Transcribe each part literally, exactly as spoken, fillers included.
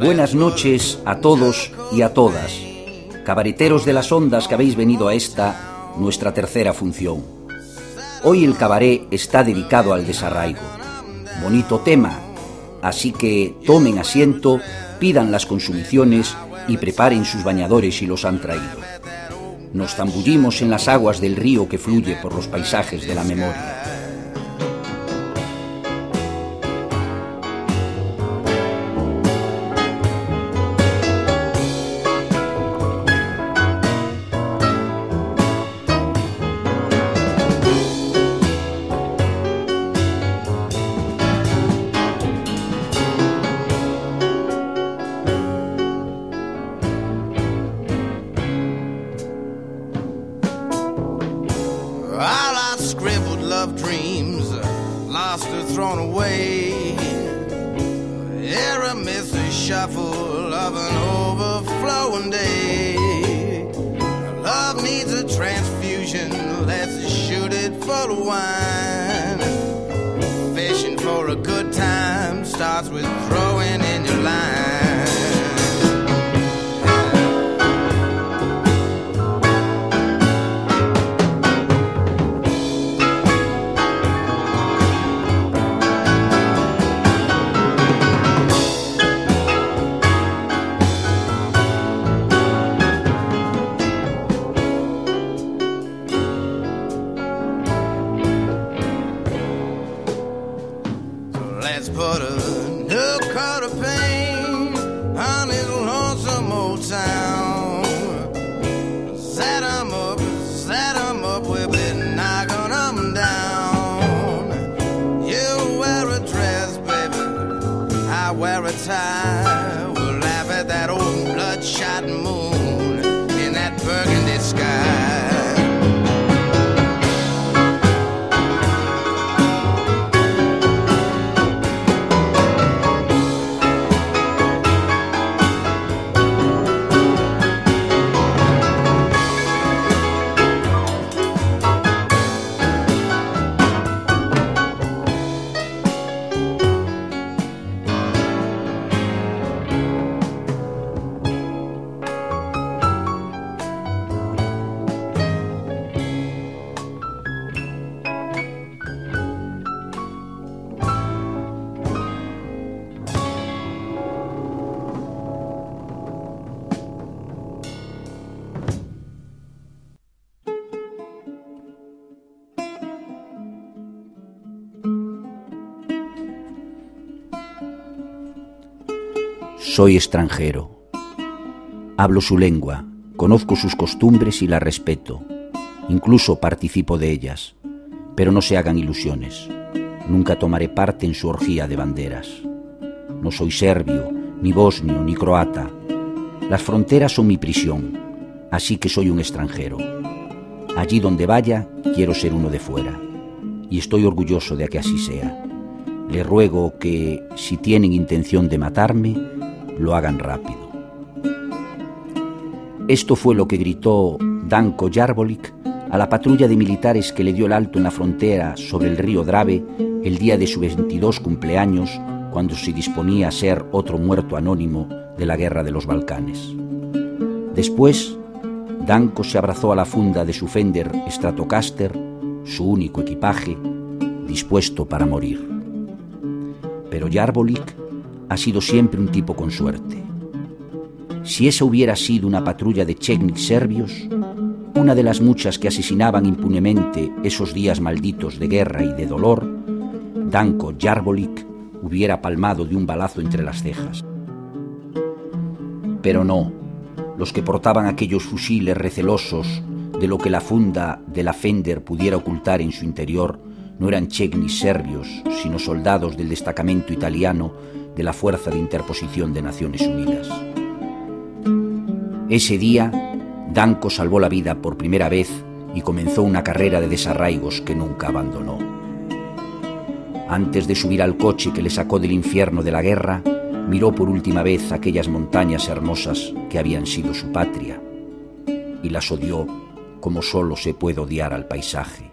Buenas noches a todos y a todas, cabareteros de las ondas que habéis venido a esta, nuestra tercera función. Hoy el cabaret está dedicado al desarraigo. Bonito tema, así que tomen asiento, pidan las consumiciones y preparen sus bañadores si los han traído. Nos zambullimos en las aguas del río que fluye por los paisajes de la memoria. Soy extranjero. Hablo su lengua, conozco sus costumbres y la respeto. Incluso participo de ellas. Pero no se hagan ilusiones. Nunca tomaré parte en su orgía de banderas. No soy serbio, ni bosnio, ni croata. Las fronteras son mi prisión, así que soy un extranjero. Allí donde vaya, quiero ser uno de fuera. Y estoy orgulloso de que así sea. Le ruego que, si tienen intención de matarme, lo hagan rápido. Esto fue lo que gritó Danko Jarbolik a la patrulla de militares que le dio el alto en la frontera sobre el río Drave el día de su veintidós cumpleaños, cuando se disponía a ser otro muerto anónimo de la guerra de los Balcanes. Después, Danko se abrazó a la funda de su Fender Stratocaster, su único equipaje, dispuesto para morir. Pero Jarbolik ha sido siempre un tipo con suerte. Si esa hubiera sido una patrulla de chetniks serbios, una de las muchas que asesinaban impunemente esos días malditos de guerra y de dolor, Danko Jarbolik hubiera palmado de un balazo entre las cejas. Pero no, los que portaban aquellos fusiles recelosos de lo que la funda de la Fender pudiera ocultar en su interior no eran chetniks serbios, sino soldados del destacamento italiano de la Fuerza de Interposición de Naciones Unidas. Ese día, Danko salvó la vida por primera vez y comenzó una carrera de desarraigos que nunca abandonó. Antes de subir al coche que le sacó del infierno de la guerra, miró por última vez aquellas montañas hermosas que habían sido su patria y las odió como solo se puede odiar al paisaje.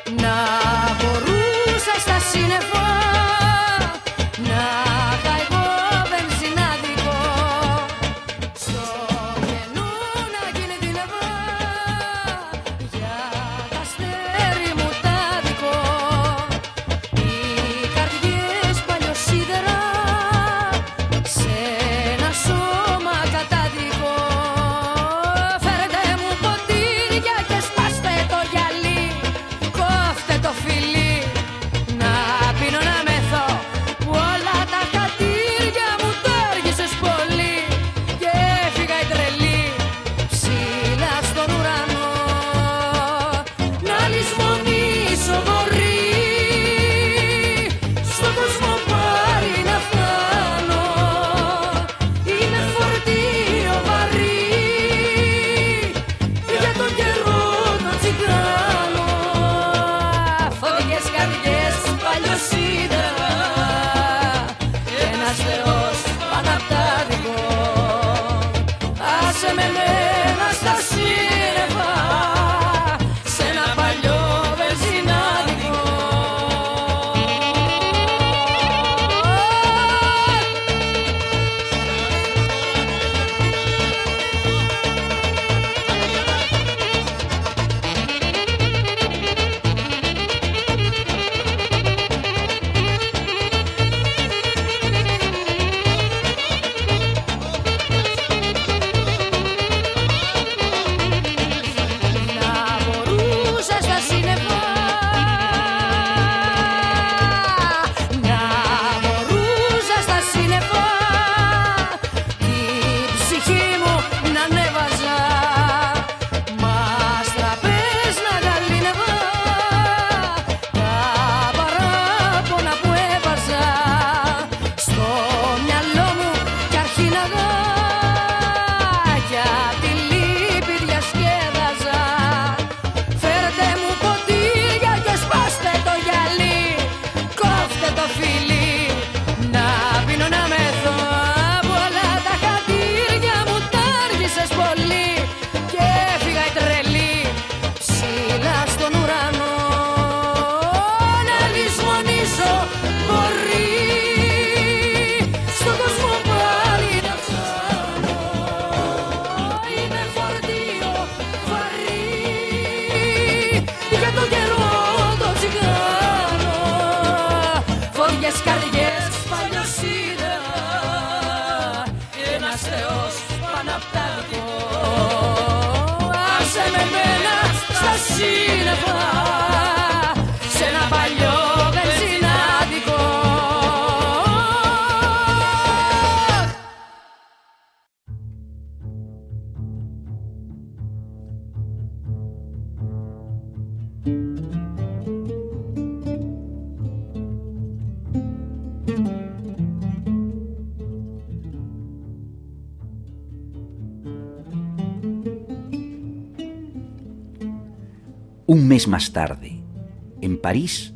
Un mes más tarde, en París,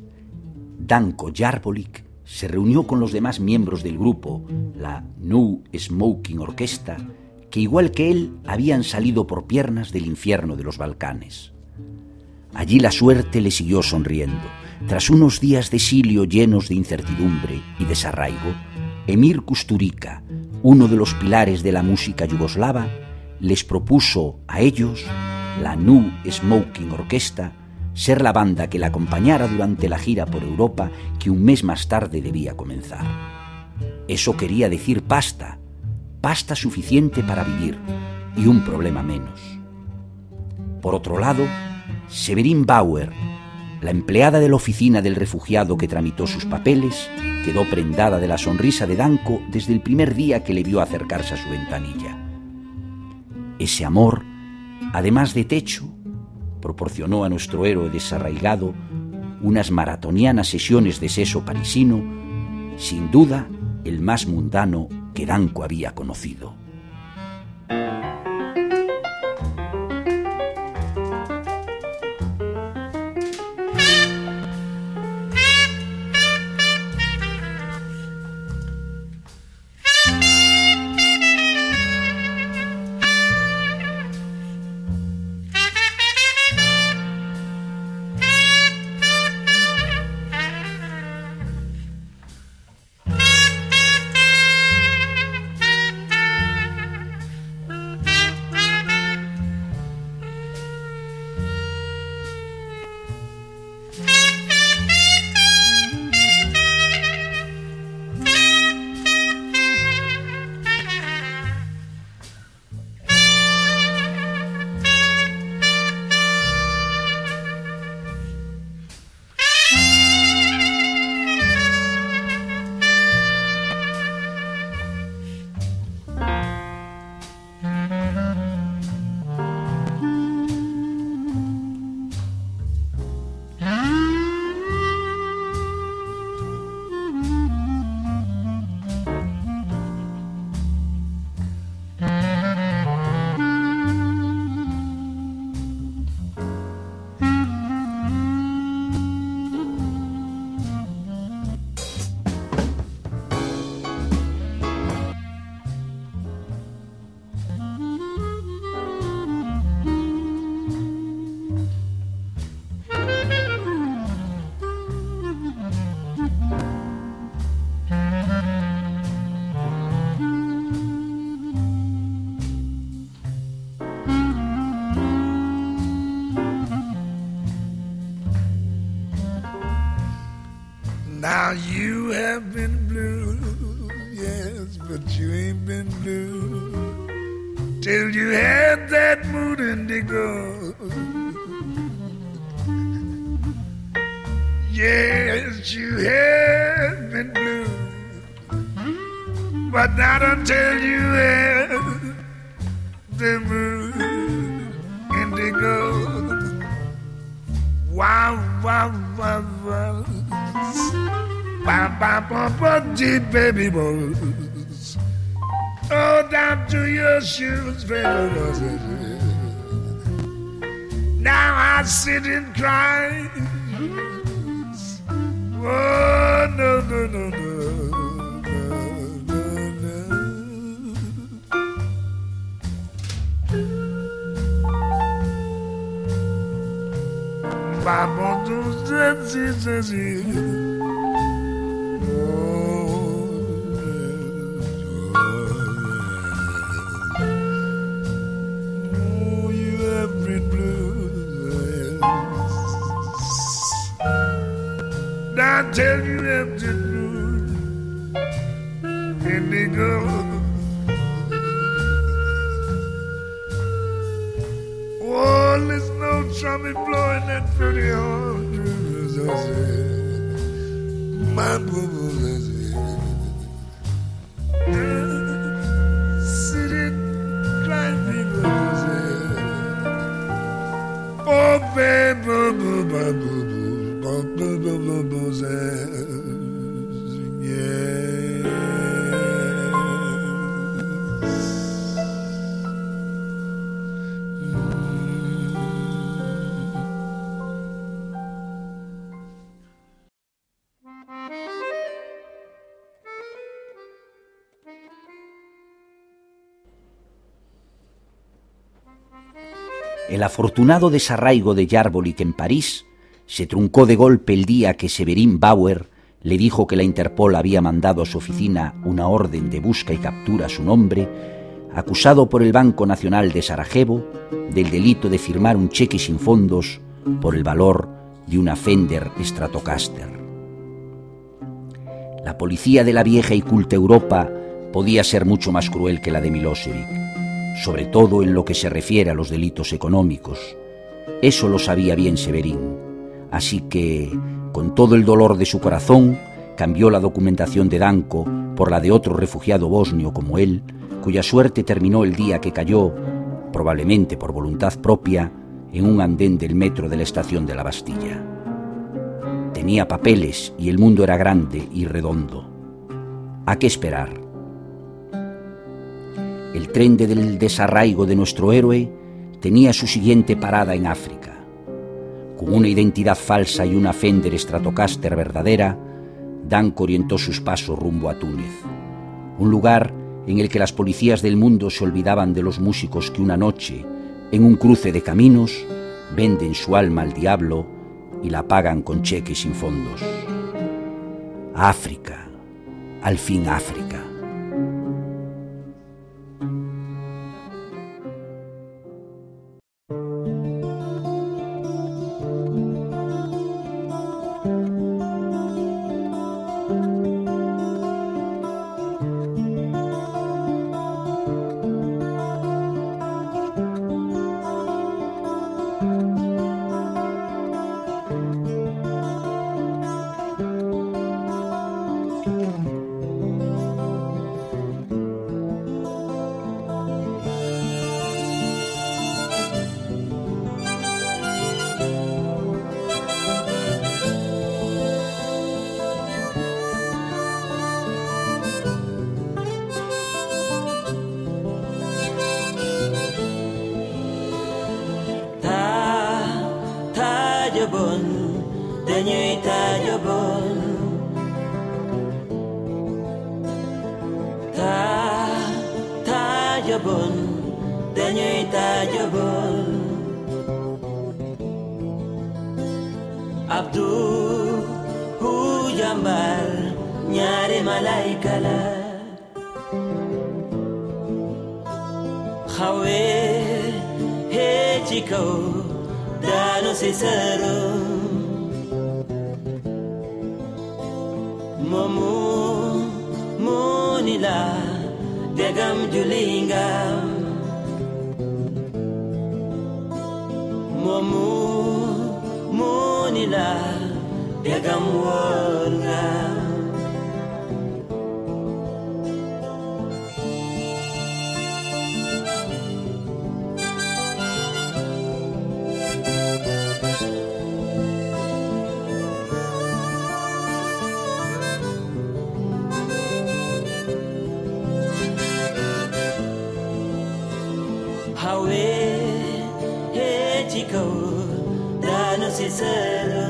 Danko Jarbolik se reunió con los demás miembros del grupo, la No Smoking Orchestra, que igual que él habían salido por piernas del infierno de los Balcanes. Allí la suerte le siguió sonriendo. Tras unos días de exilio llenos de incertidumbre y desarraigo, Emir Kusturica, uno de los pilares de la música yugoslava, les propuso a ellos, la No Smoking Orchestra, ser la banda que la acompañara durante la gira por Europa que un mes más tarde debía comenzar. Eso quería decir pasta, pasta suficiente para vivir y un problema menos. Por otro lado, Severin Bauer, la empleada de la oficina del refugiado que tramitó sus papeles, quedó prendada de la sonrisa de Danko desde el primer día que le vio acercarse a su ventanilla. Ese amor, además de techo, proporcionó a nuestro héroe desarraigado unas maratonianas sesiones de seso parisino, sin duda el más mundano que Danko había conocido. Now you have been blue, yes, but you ain't been blue till you had that mood indigo. Yes, you have been blue, but not until you had the mood indigo. Wow, wow, wow, wow. Bam, bam, bam, bam, deep baby boys. Oh, down to your shoes, baby boys. Now I sit and cry. Oh, no, no, no, no. Baba do zazi zazi. Oh, you have been blue. Now tell you have been blue. Indigo. Oh, there's no trumpet blowing that pretty horn. My boo-boo, sitting, crying people. Oh, baby, boo-boo, boo-boo, boo-boo, boo-boo, yeah. El afortunado desarraigo de Jarbolik en París se truncó de golpe el día que Severin Bauer le dijo que la Interpol había mandado a su oficina una orden de busca y captura a su nombre, acusado por el Banco Nacional de Sarajevo del delito de firmar un cheque sin fondos por el valor de una Fender Stratocaster. La policía de la vieja y culta Europa podía ser mucho más cruel que la de Milosevic, sobre todo en lo que se refiere a los delitos económicos. Eso lo sabía bien Severin, así que, con todo el dolor de su corazón, cambió la documentación de Danko por la de otro refugiado bosnio como él, cuya suerte terminó el día que cayó, probablemente por voluntad propia, en un andén del metro de la estación de la Bastilla. Tenía papeles y el mundo era grande y redondo. ¿A qué esperar? El tren del desarraigo de nuestro héroe tenía su siguiente parada en África. Con una identidad falsa y una Fender Stratocaster verdadera, Danko orientó sus pasos rumbo a Túnez, un lugar en el que las policías del mundo se olvidaban de los músicos que una noche, en un cruce de caminos, venden su alma al diablo y la pagan con cheques sin fondos. África, al fin África. Momu Munila Degam Julinga Momu Munila Degam Wonga Hawe he chico dano sincero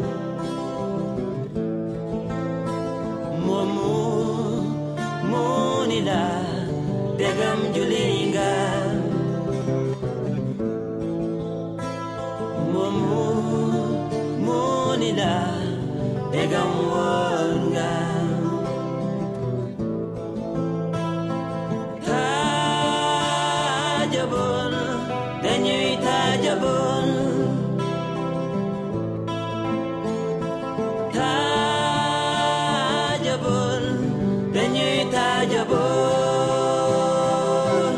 Momu Munila Degam Julinga Momu Munila Degam Wonga Tajabon Denyui tajabon Tajabon Denyui tajabon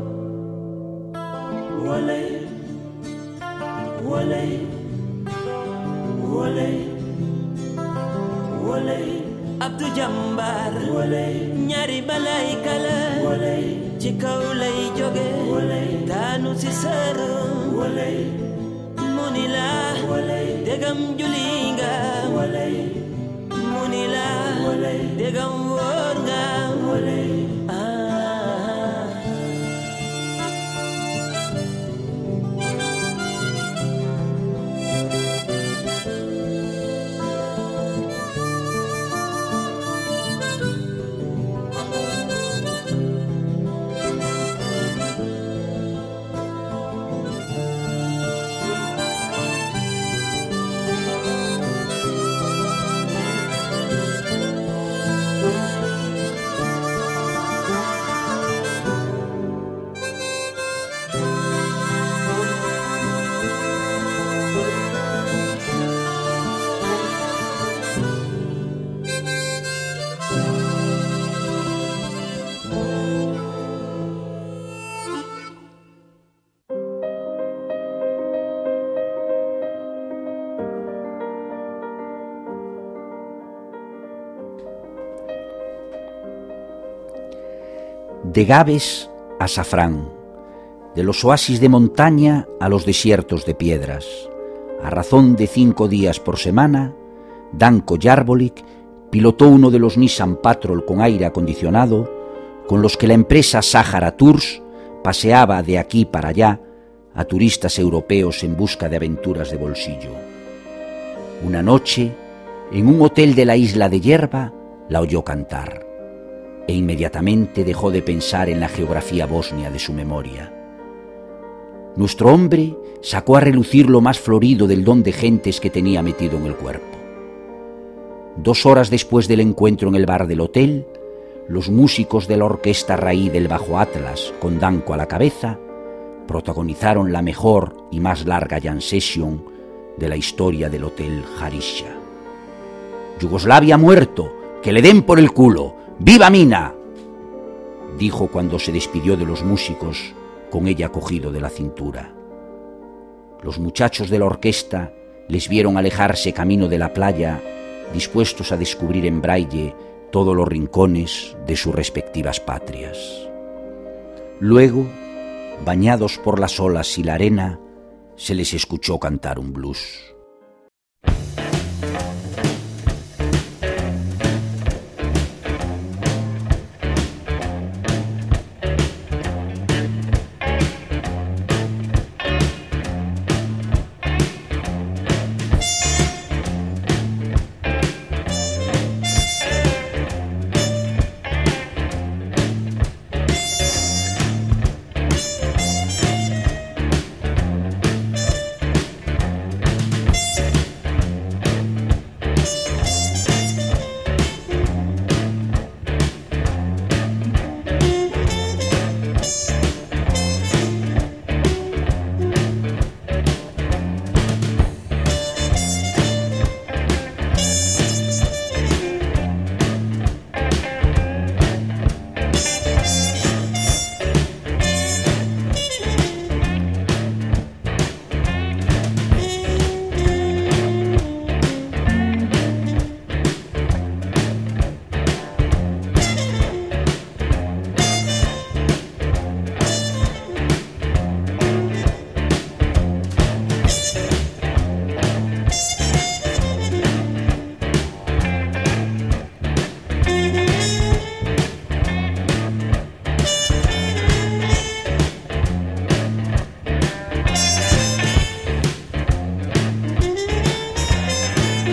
Walay Walay Walay Walay Abdu Jambar Walay Nyari balay kala Walay ci kaw lay jóge daanu ci sër muni la degam julinga muni la degam wóor nga De Gabes a Safrán, de los oasis de montaña a los desiertos de piedras, a razón de cinco días por semana, Danko Jarbolik pilotó uno de los Nissan Patrol con aire acondicionado, con los que la empresa Sahara Tours paseaba de aquí para allá a turistas europeos en busca de aventuras de bolsillo. Una noche, en un hotel de la isla de Yerba, la oyó cantar, e inmediatamente dejó de pensar en la geografía bosnia de su memoria. Nuestro hombre sacó a relucir lo más florido del don de gentes que tenía metido en el cuerpo. Dos horas después del encuentro en el bar del hotel, los músicos de la orquesta raíz del Bajo Atlas, con Danko a la cabeza, protagonizaron la mejor y más larga jam session de la historia del Hotel Harisha. «Yugoslavia ha muerto, que le den por el culo, ¡viva Mina!», dijo cuando se despidió de los músicos con ella cogido de la cintura. Los muchachos de la orquesta les vieron alejarse camino de la playa, dispuestos a descubrir en braille todos los rincones de sus respectivas patrias. Luego, bañados por las olas y la arena, se les escuchó cantar un blues.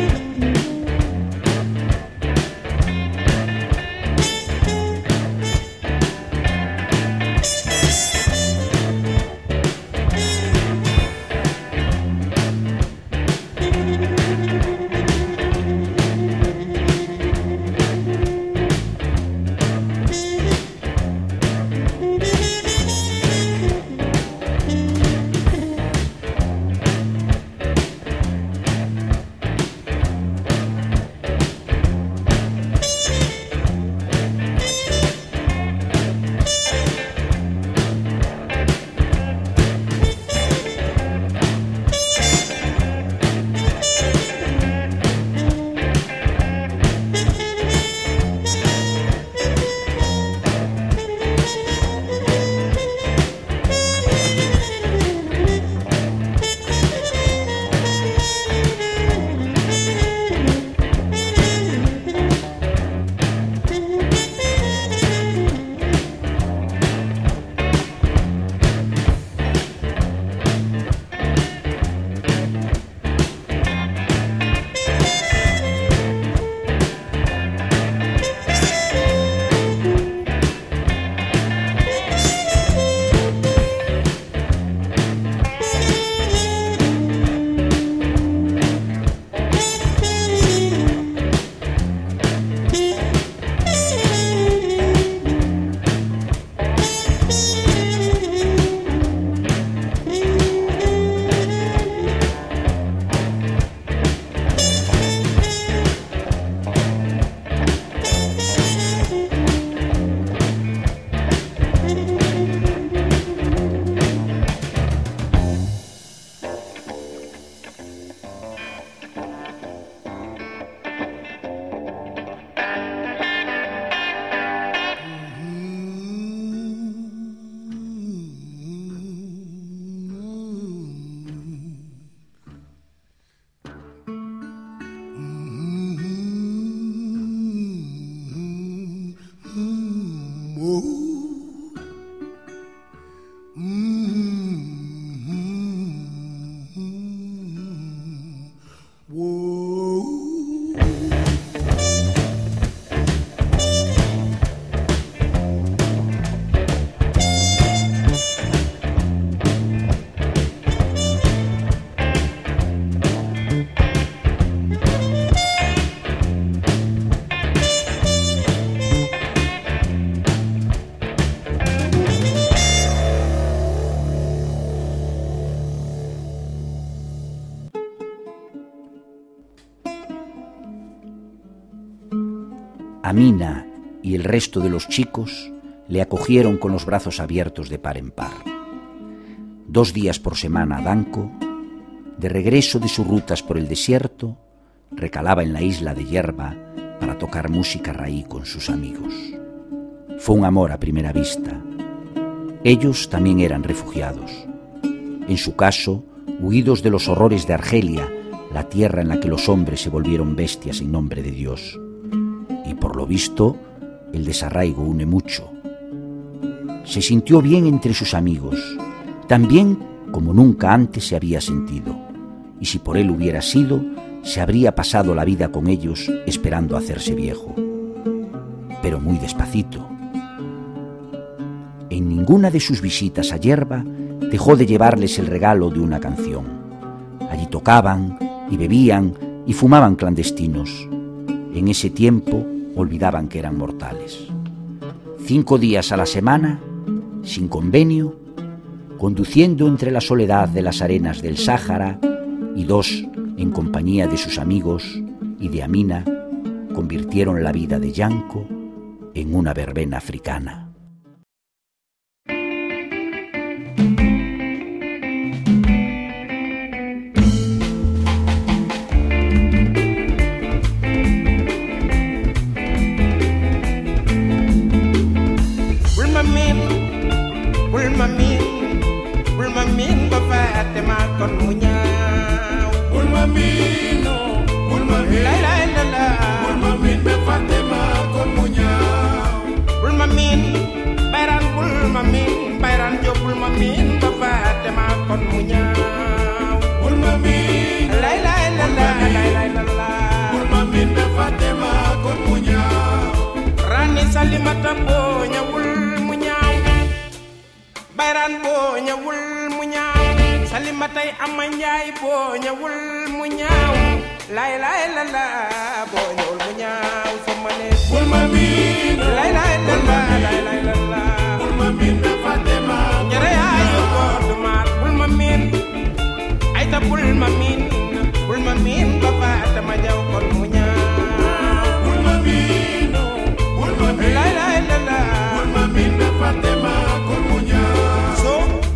Amina y el resto de los chicos le acogieron con los brazos abiertos de par en par. Dos días por semana, Danko, de regreso de sus rutas por el desierto, recalaba en la isla de Yerba para tocar música raí con sus amigos. Fue un amor a primera vista. Ellos también eran refugiados. En su caso, huidos de los horrores de Argelia, la tierra en la que los hombres se volvieron bestias en nombre de Dios. Y por lo visto, el desarraigo une mucho. Se sintió bien entre sus amigos, tan bien como nunca antes se había sentido, y si por él hubiera sido, se habría pasado la vida con ellos esperando hacerse viejo. Pero muy despacito. En ninguna de sus visitas a Yerba dejó de llevarles el regalo de una canción. Allí tocaban y bebían y fumaban clandestinos. En ese tiempo olvidaban que eran mortales. Cinco días a la semana, sin convenio, conduciendo entre la soledad de las arenas del Sáhara, y dos en compañía de sus amigos y de Amina, convirtieron la vida de Yanko en una verbena africana. La la la la la la la la. ñëwul mu ñaaw Salimatay Ama Njaay boo ñëwul mu ñaaw lay lay la la boo ñëwul mu ñaaw sama ne bul ma miin lay lay la la lay lay la la bul ma miin be Fatima jere ayu ko dumaat bul ma miin ay ta bul ma miin bul ma miin ba Fatima jaw kon mu ñaaw bul ma miin bul ma miin lay lay la la bul ma miin be Fatima kon mu ñaaw so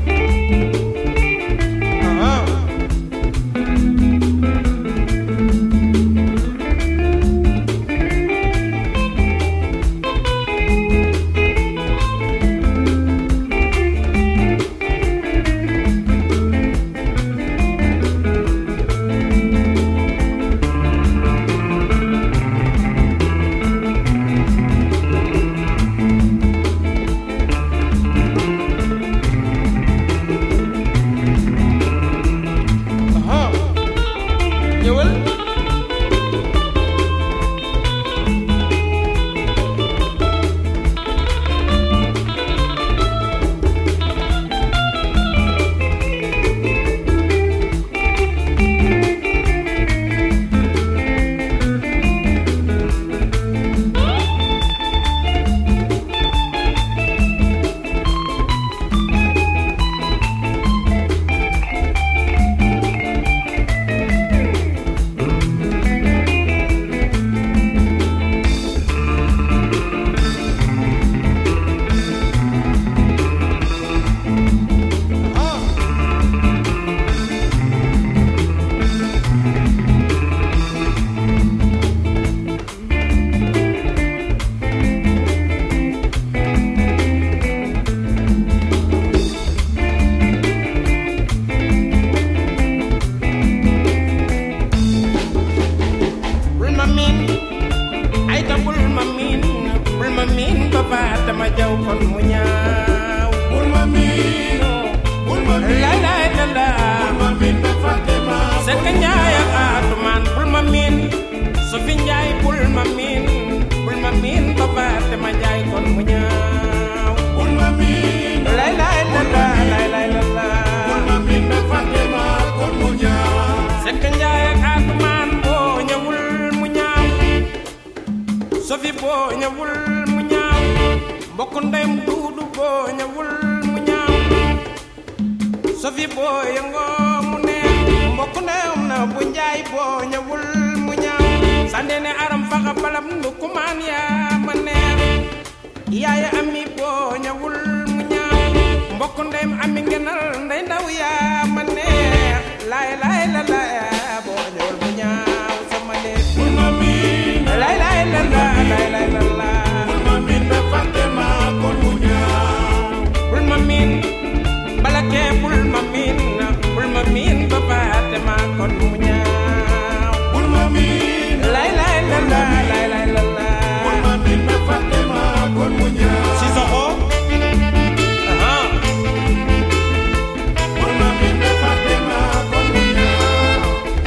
Sofi boo ñëwul mu ñaaw mbokk ndeyam duudu boo ñëwul mu ñaaw Sofi boo yëngoo mu neex mbokk ndeyam na bu njaay boo ñëwul mu ñaaw sande ne aram faxa balam ndu kumaan yaa ma neex yaaya ami boo ñëwul mu ñaaw mbokk ndeyam ami ngenal ndey ndaw yaa ma neex laay laay la laay boo ñëwul mu ñaaw sama neex lay lay la la lay lay la la bul ma miin be Fatima kon mu ñaaw bul ma miin bala kee bul ma miin bul ma miin ba Fatima kon mu ñaaw bul ma miin lay lay la la lay lay la la bul ma miin be Fatima kon mu ñaaw si soxo aha bul ma miin be Fatima kon mu ñaaw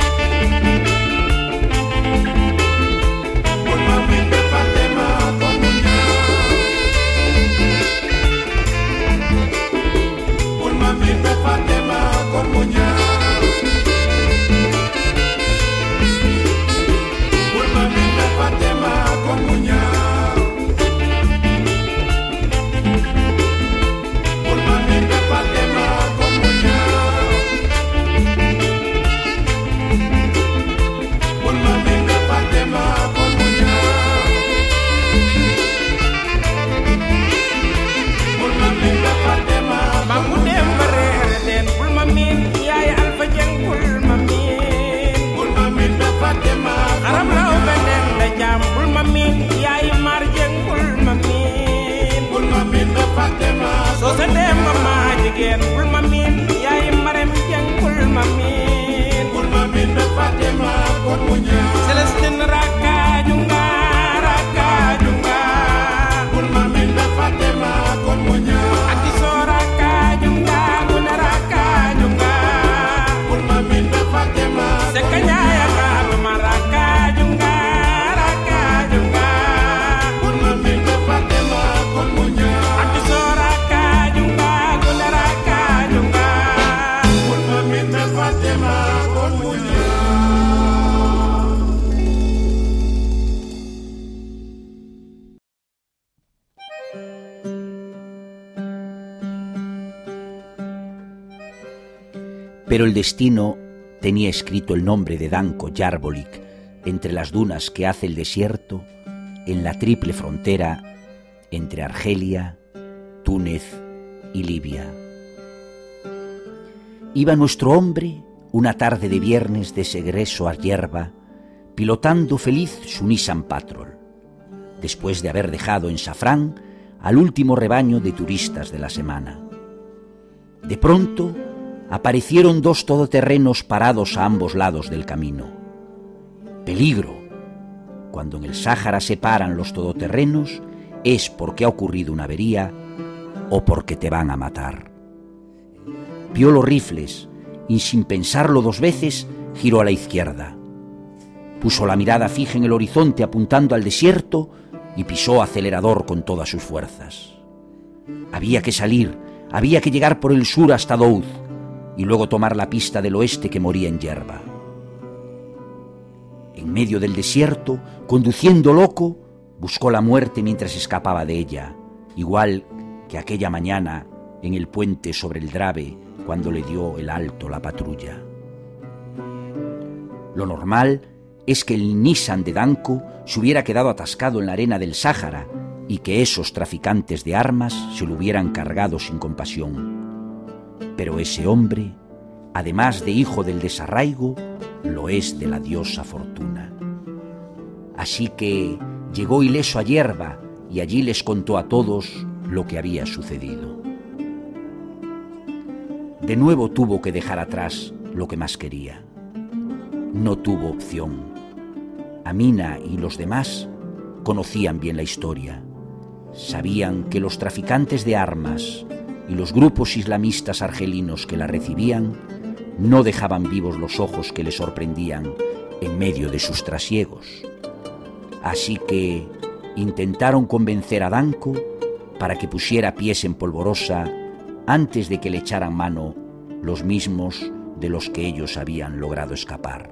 bul ma miin be Fatima kon mu ñaaw bul ma miin be Fatima kon mu ñaaw bul ma miin be Fatima kon mu ñaaw bul ma miin be Fatima kon mu ñaaw bul ma miin be Fatima kon mu ñaaw bul ma miin be Fatima ba mu dem ba reer leen bul ma miin yaay Alfa Jeng bul ma miin bul ma miin be Fatima aram raw beneen da jaam bul ma miin yaay Mar Jeng bul ma miin bul ma miin be Fatima soo sa dem ma maa jigéen bul ma miin yaay Marem Jeng bul ma miin bul ma miin be Fatima kon mu ñaaw Celestine Raka Junga Raka Junga bul ma miin be Fatima kon mu ñaaw Aki soo Raka Junga Guna Raka Junga bul ma miin be Fatima Seka Njaaya Kaatuma Raka Junga Raka Junga bul ma miin be Fatima kon mu ñaaw Aki soo Raka Junga Guna Raka Junga Pero el destino tenía escrito el nombre de Danko Jarbolik entre las dunas que hace el desierto, en la triple frontera entre Argelia, Túnez y Libia. Iba nuestro hombre una tarde de viernes de segreso a Yerba, pilotando feliz su Nissan Patrol, después de haber dejado en Safrán al último rebaño de turistas de la semana. De pronto aparecieron dos todoterrenos parados a ambos lados del camino. Peligro. Cuando en el Sáhara se paran los todoterrenos es porque ha ocurrido una avería o porque te van a matar. Vio los rifles y sin pensarlo dos veces giró a la izquierda. Puso la mirada fija en el horizonte apuntando al desierto y pisó acelerador con todas sus fuerzas. Había que salir, había que llegar por el sur hasta Doud y luego tomar la pista del oeste que moría en Yerba. En medio del desierto, conduciendo loco, buscó la muerte mientras escapaba de ella, igual que aquella mañana en el puente sobre el Drave cuando le dio el alto la patrulla. Lo normal es que el Nissan de Danko se hubiera quedado atascado en la arena del Sáhara y que esos traficantes de armas se lo hubieran cargado sin compasión. Pero ese hombre, además de hijo del desarraigo, lo es de la diosa Fortuna. Así que llegó ileso a Yerba y allí les contó a todos lo que había sucedido. De nuevo tuvo que dejar atrás lo que más quería. No tuvo opción. Amina y los demás conocían bien la historia. Sabían que los traficantes de armas y los grupos islamistas argelinos que la recibían no dejaban vivos los ojos que le sorprendían en medio de sus trasiegos. Así que intentaron convencer a Danko para que pusiera pies en Polvorosa antes de que le echaran mano los mismos de los que ellos habían logrado escapar.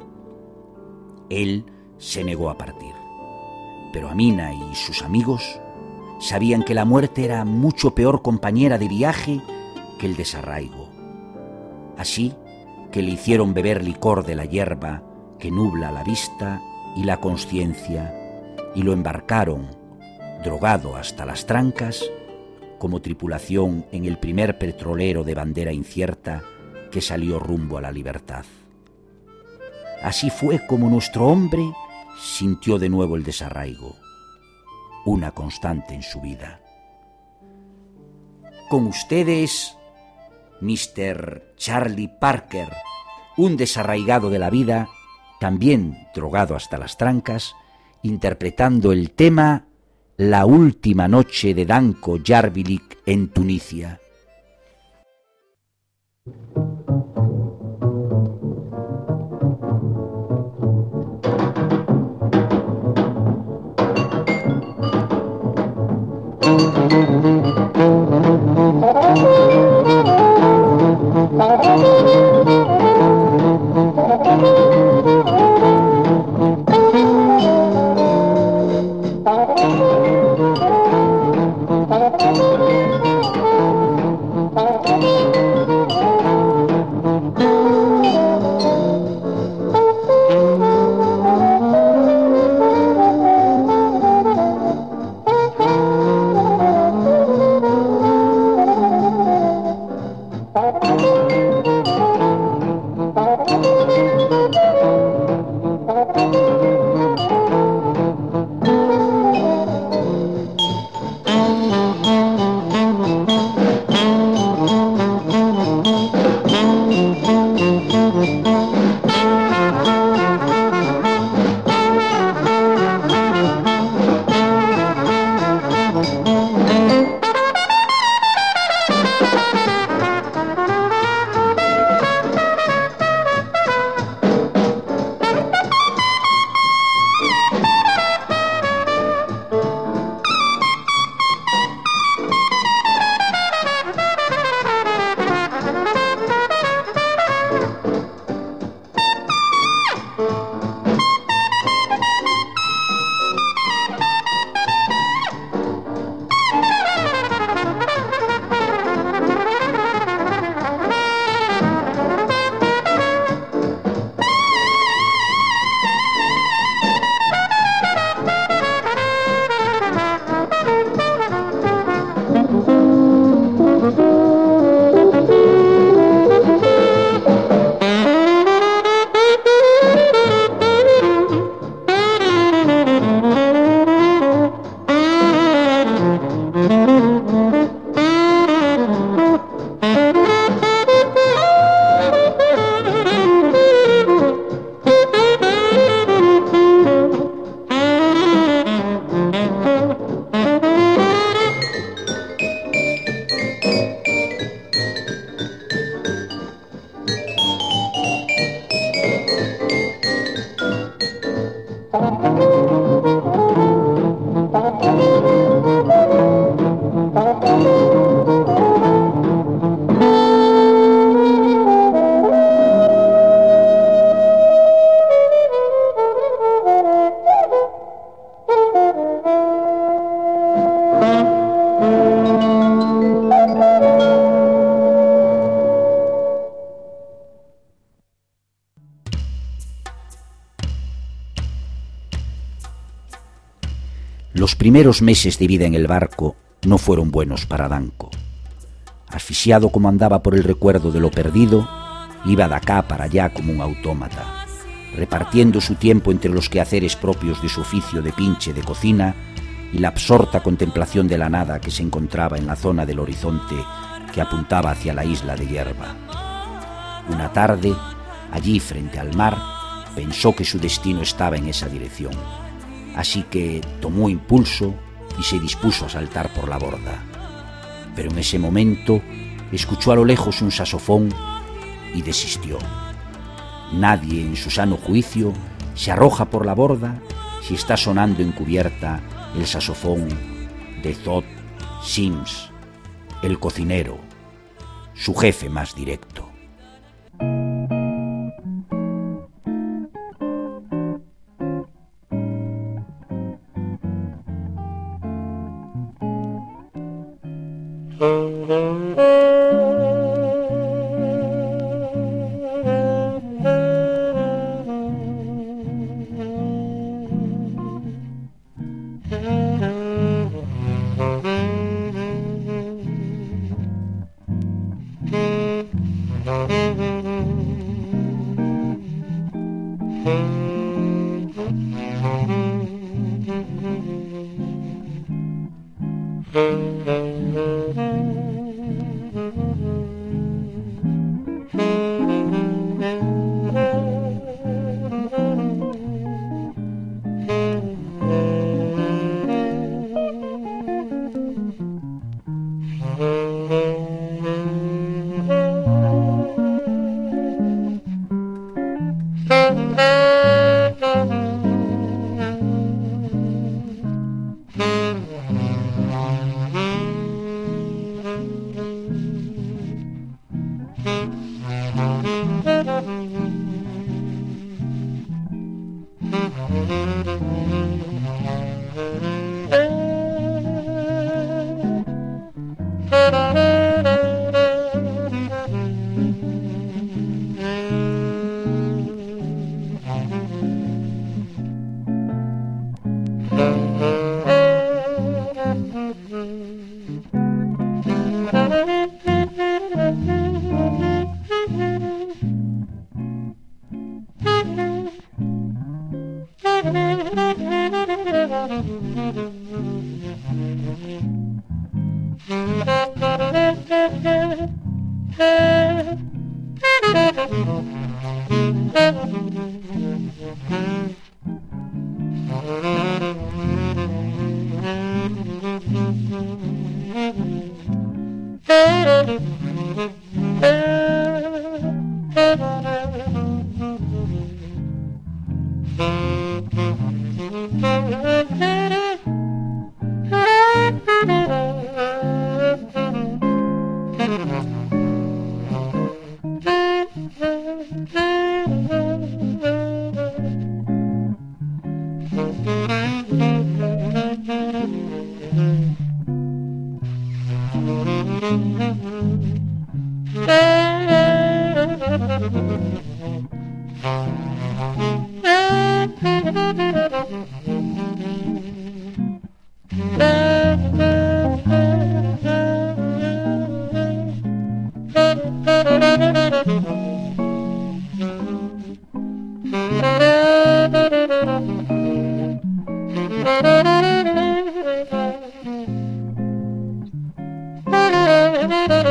Él se negó a partir, pero Amina y sus amigos sabían que la muerte era mucho peor compañera de viaje que el desarraigo. Así que le hicieron beber licor de la hierba que nubla la vista y la conciencia y lo embarcaron, drogado hasta las trancas, como tripulación en el primer petrolero de bandera incierta que salió rumbo a la libertad. Así fue como nuestro hombre sintió de nuevo el desarraigo, una constante en su vida. Con ustedes, mister Charlie Parker, un desarraigado de la vida, también drogado hasta las trancas, interpretando el tema La última noche de Danko Jarbolik en Tunisia. Los primeros meses de vida en el barco no fueron buenos para Danko. Asfixiado como andaba por el recuerdo de lo perdido, iba de acá para allá como un autómata, repartiendo su tiempo entre los quehaceres propios de su oficio de pinche de cocina y la absorta contemplación de la nada que se encontraba en la zona del horizonte que apuntaba hacia la isla de Hierba. Una tarde, allí frente al mar, pensó que su destino estaba en esa dirección. Así que tomó impulso y se dispuso a saltar por la borda. Pero en ese momento escuchó a lo lejos un saxofón y desistió. Nadie en su sano juicio se arroja por la borda si está sonando en cubierta el saxofón de Thot Sims, el cocinero, su jefe más directo. Thank you.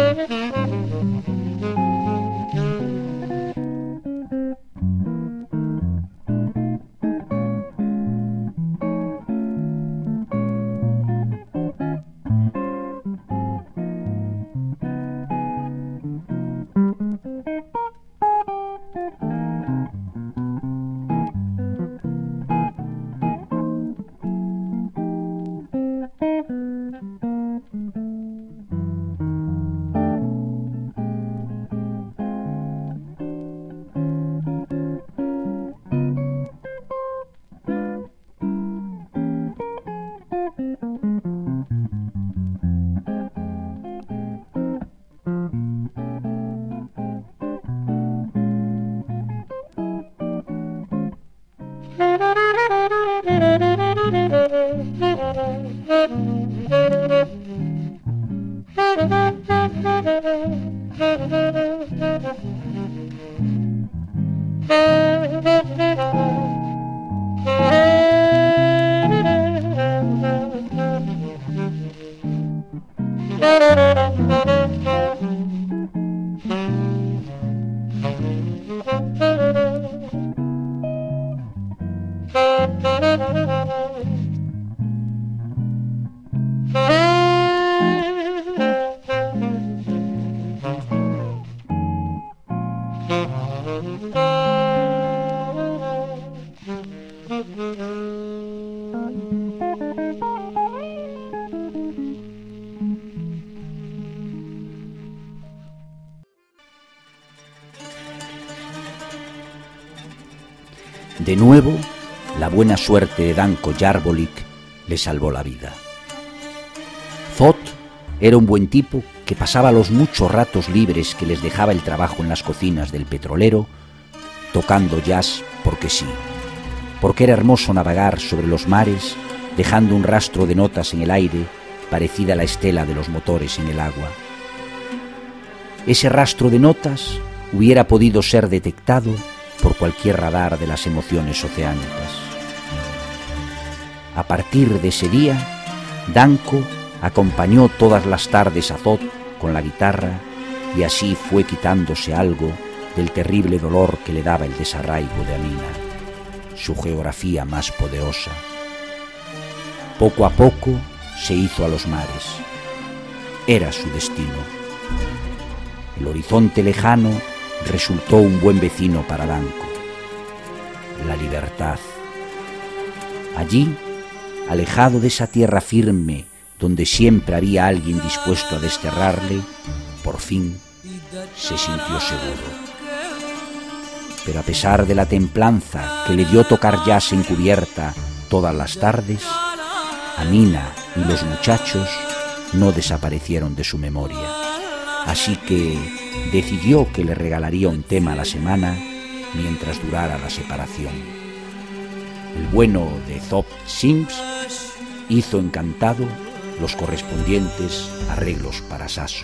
De nuevo, la buena suerte de Danko Jarbolik le salvó la vida. Thot era un buen tipo que pasaba los muchos ratos libres que les dejaba el trabajo en las cocinas del petrolero tocando jazz porque sí, porque era hermoso navegar sobre los mares dejando un rastro de notas en el aire parecida a la estela de los motores en el agua. Ese rastro de notas hubiera podido ser detectado por cualquier radar de las emociones oceánicas. A partir de ese día, Danko acompañó todas las tardes a Thot con la guitarra y así fue quitándose algo del terrible dolor que le daba el desarraigo de Amina, su geografía más poderosa. Poco a poco se hizo a los mares. Era su destino. El horizonte lejano resultó un buen vecino para Danko. La libertad. Allí, alejado de esa tierra firme donde siempre había alguien dispuesto a desterrarle, por fin se sintió seguro. Pero a pesar de la templanza que le dio tocar jazz en cubierta todas las tardes, Amina y los muchachos no desaparecieron de su memoria. Así que decidió que le regalaría un tema a la semana mientras durara la separación. El bueno de Thot Sims hizo encantado los correspondientes arreglos para Sasso.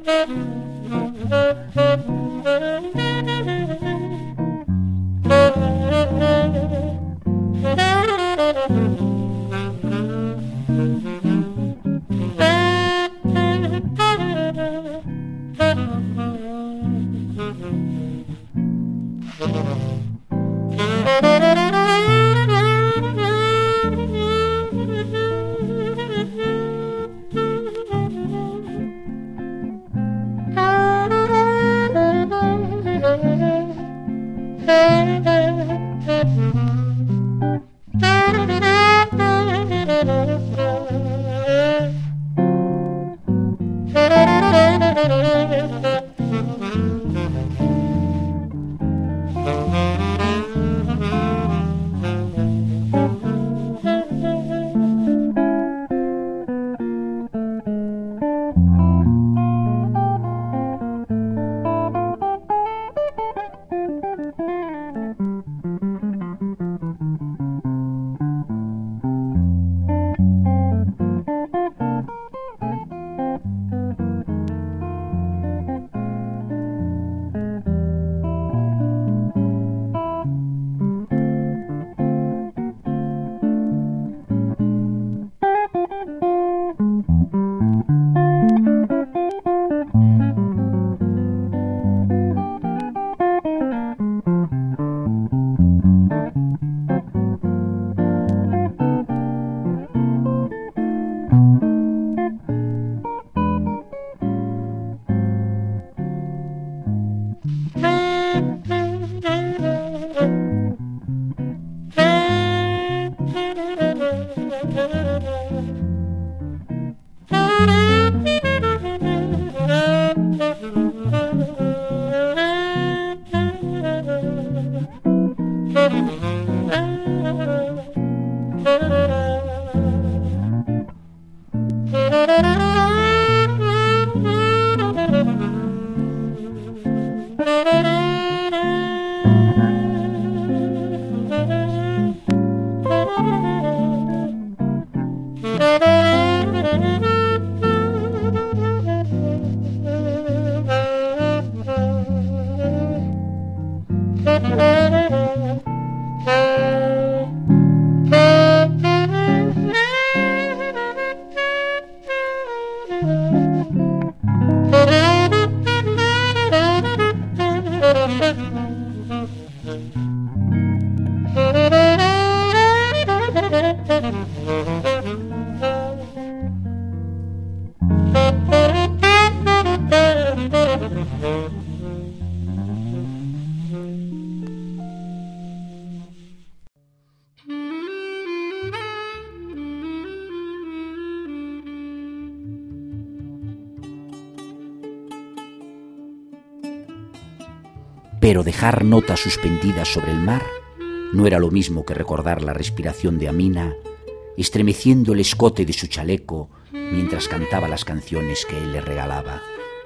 Pero dejar notas suspendidas sobre el mar no era lo mismo que recordar la respiración de Amina, estremeciendo el escote de su chaleco mientras cantaba las canciones que él le regalaba.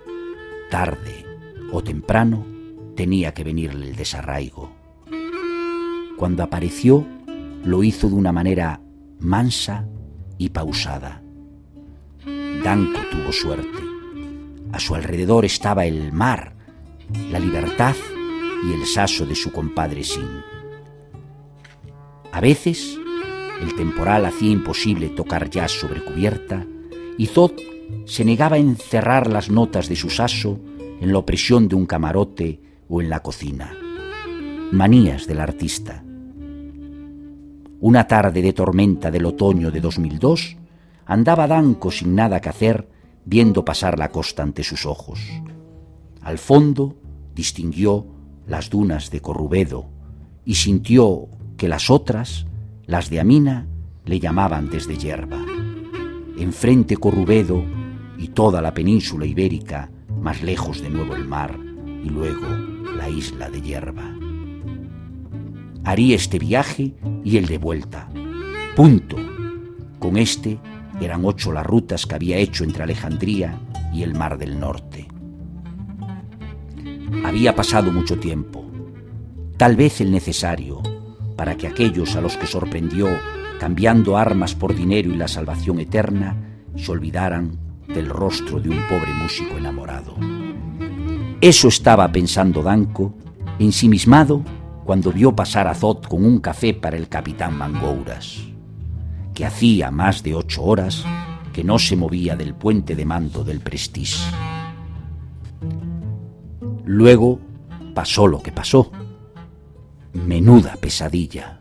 Tarde o temprano tenía que venirle el desarraigo. Cuando apareció, lo hizo de una manera mansa y pausada. Danko tuvo suerte. A su alrededor estaba el mar, la libertad y el saso de su compadre Sin. A veces, el temporal hacía imposible tocar jazz sobre cubierta y Zod se negaba a encerrar las notas de su saso en la opresión de un camarote o en la cocina. Manías del artista. Una tarde de tormenta del otoño de dos mil dos, andaba Danko sin nada que hacer, viendo pasar la costa ante sus ojos. Al fondo distinguió las dunas de Corrubedo y sintió que las otras, las de Amina, le llamaban desde Yerba. Enfrente Corrubedo y toda la península ibérica, más lejos de nuevo el mar y luego la isla de Yerba. Haría este viaje y el de vuelta. Punto. Con este eran ocho las rutas que había hecho entre Alejandría y el Mar del Norte. Había pasado mucho tiempo, tal vez el necesario, para que aquellos a los que sorprendió cambiando armas por dinero y la salvación eterna se olvidaran del rostro de un pobre músico enamorado. Eso estaba pensando Danko, ensimismado, cuando vio pasar a Zot con un café para el capitán Mangouras, que hacía más de ocho horas que no se movía del puente de mando del Prestige. Luego pasó lo que pasó. Menuda pesadilla.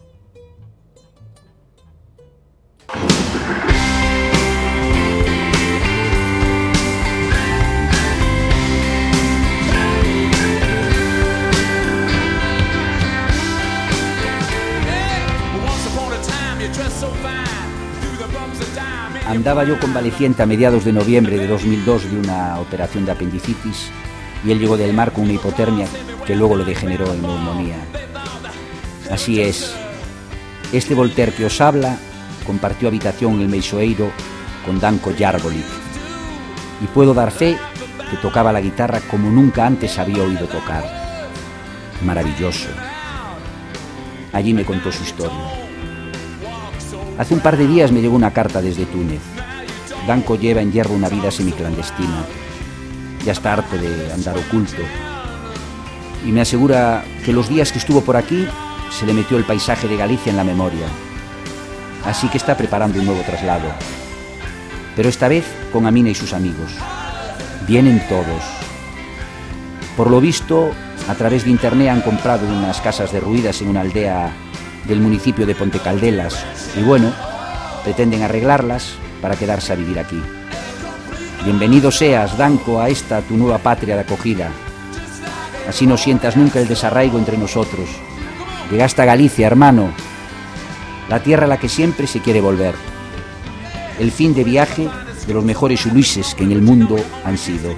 Andaba yo convaleciente a mediados de noviembre de dos mil dos de una operación de apendicitis y él llegó del mar con una hipotermia que luego le degeneró en neumonía. Así es, este Voltaire que os habla compartió habitación en el Meixoeiro con Danko Jarbolik y puedo dar fe que tocaba la guitarra como nunca antes había oído tocar. Maravilloso. Allí me contó su historia. Hace un par de días me llegó una carta desde Túnez. Danko lleva en hierro una vida semiclandestina. Ya está harto de andar oculto. Y me asegura que los días que estuvo por aquí se le metió el paisaje de Galicia en la memoria. Así que está preparando un nuevo traslado. Pero esta vez con Amina y sus amigos. Vienen todos. Por lo visto, a través de internet han comprado unas casas derruidas en una aldea del municipio de Ponte Caldelas y bueno, pretenden arreglarlas para quedarse a vivir aquí. Bienvenido seas, Danko, a esta tu nueva patria de acogida. Así no sientas nunca el desarraigo entre nosotros. Llegaste a Galicia, hermano, la tierra a la que siempre se quiere volver. El fin de viaje de los mejores Ulises que en el mundo han sido.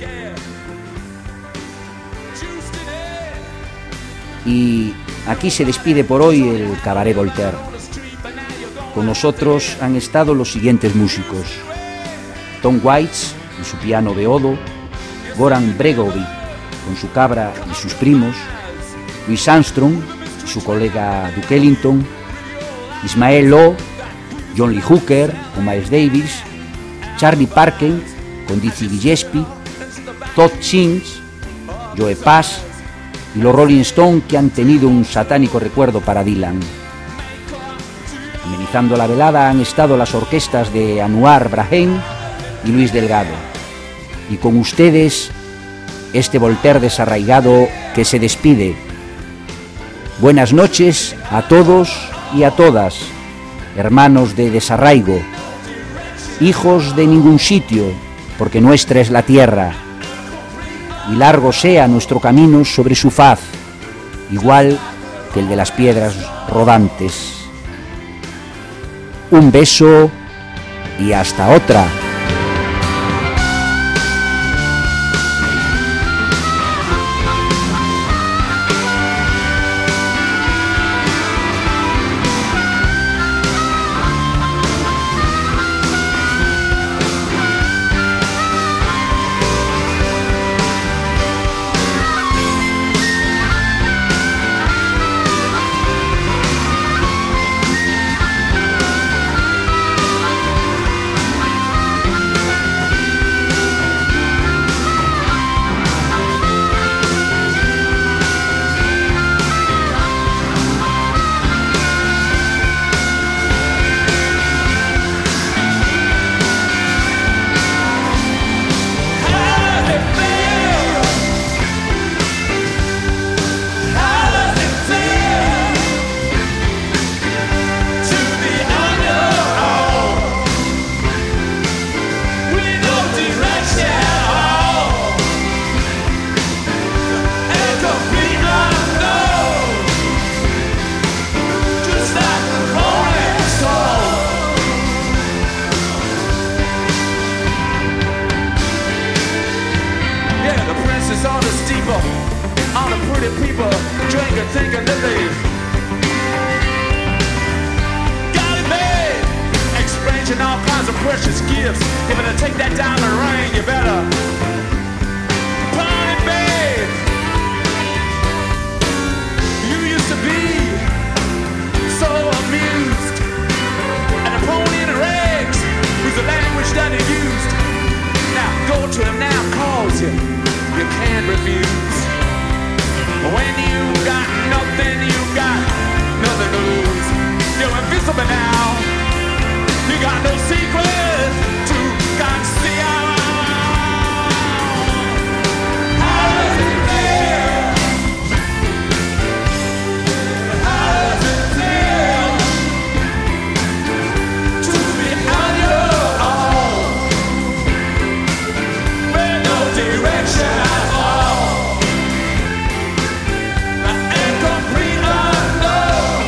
Y aquí se despide por hoy el Cabaret Voltaire. Con nosotros han estado los siguientes músicos: Tom Waits y su piano beodo, Goran Bregovic con su cabra y sus primos, Louis Armstrong y su colega Duke Ellington, Ismael Lo, John Lee Hooker con Miles Davis, Charlie Parker con Dizzy Gillespie, Todd Sims, Joe Pass y los Rolling Stones, que han tenido un satánico recuerdo para Dylan. Amenizando la velada han estado las orquestas de Anouar Brahim y Luis Delgado. Y con ustedes, este Voltaire desarraigado que se despide. Buenas noches a todos y a todas, hermanos de desarraigo, hijos de ningún sitio, porque nuestra es la tierra. Y largo sea nuestro camino sobre su faz, igual que el de las piedras rodantes. Un beso y hasta otra. Precious gifts. If I take that diamond ring, you better pawn it, babe. You used to be so amused, and a pony in rags was the language that he used. you, you can't refuse. When you got nothing, you got nothing to lose. You're invisible now. You got no secrets to conceal. How does it feel? How does it feel to be on your own? With no direction at all. And complete unknown.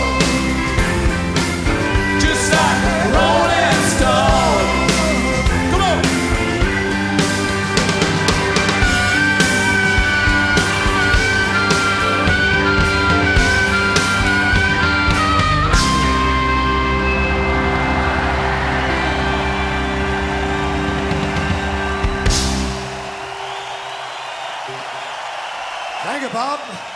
Just like Rolling Stone. Come on. Thank you, Bob.